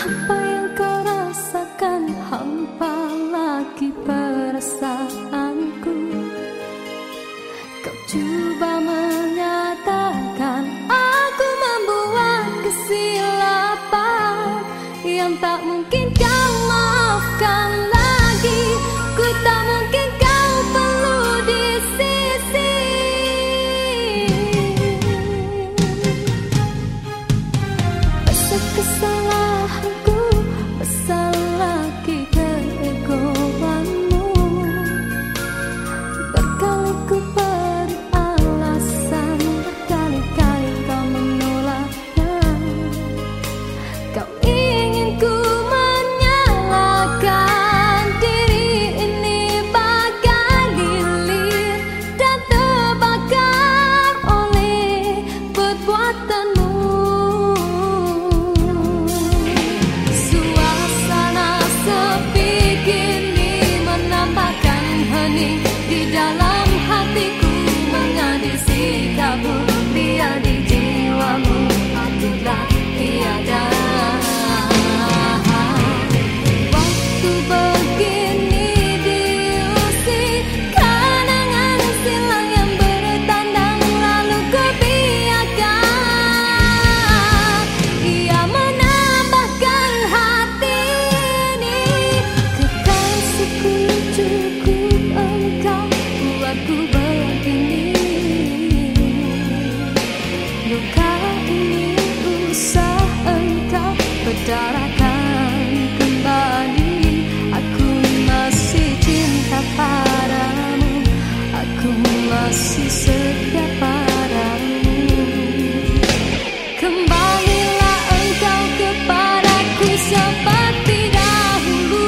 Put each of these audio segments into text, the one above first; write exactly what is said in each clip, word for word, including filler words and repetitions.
Apa yang kau rasakan, hampa lagi perasaanku. Kau coba menyatakan aku membuat kesilapan yang tak mungkin kau maafkan lagi. Ku tak mungkin kau perlu di sisi. Besar kesalahanku, besar lagi keegoanmu. Berkali ku beri alasan, berkali-kali kau menolaknya. Kau ingin ku menyalahkan diri ini bagai lilin dan terbakar oleh perbuatanmu. Suasana sepi kini menambahkan hening di dalam hatiku, mengadil sikapmu, biar di jiwamu akulah tiada. Waktu begini diusik kenangan silam yang bertandang, lalu ku biarkan ia menambahkan hati ini. Kekasihku, cukup engkau buatku begini. Luka ini usah engkau berdarakan kembali. Aku masih cinta padamu, aku masih setia padamu. Kembalilah engkau kepadaku seperti dahulu.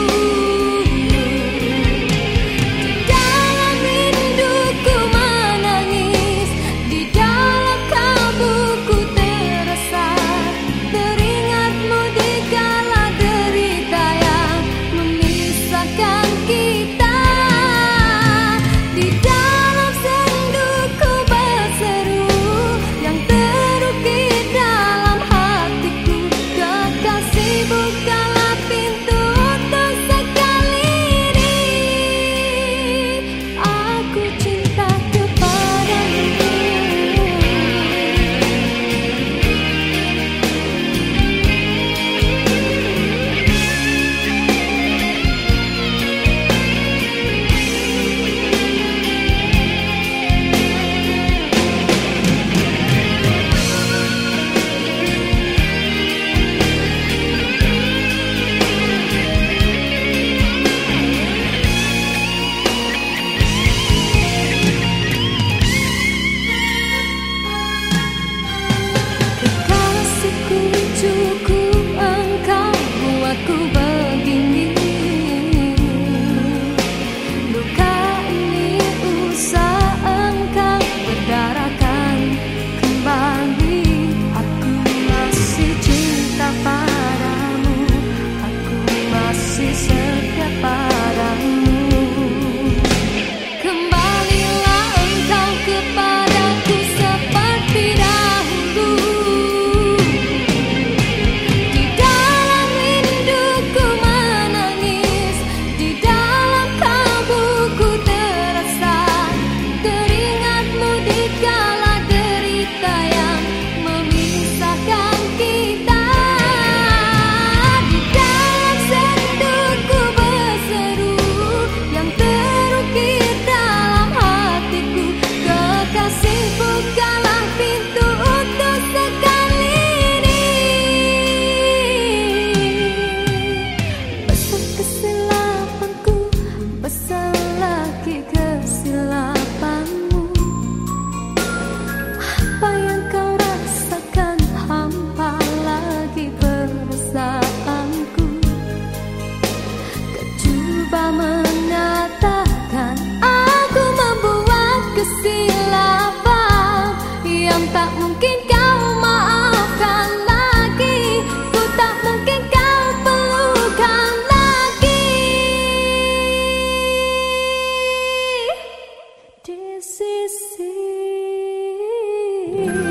Di dalam rinduku menangis, di dalam kalbuku terasa teringatmu di kala derita yang memisahkan kita. Di dalam senduku berseru yang terukir dalam hatiku, kekasih bukalah pintu untuk sekali ini. Aku cinta kepadamu. Kekasihku, cukup engkau buatku begini. Luka ini usah engkau berdarakan kembali. Aku masih cinta padamu, aku masih setia padamu. Kembalilah engkau kepadaku seperti dahulu. Di dalam rinduku menangis, di dalam kalbuku terasa teringatmu di kala derita yang memisahkan kita. Di dalam senduku berseru yang terukir dalam hatiku, kekasih bukalah pintu untuk sekali ini. Besar kesilapanku, besar lagi kesilapanmu. Apa yang kau rasakan, hampa lagi perasaanku. Kau coba menyatakan aku membuat kesilapan yang tak mungkin kau maafkan lagi. Ku tak mungkin kau perlukan lagi di sisi.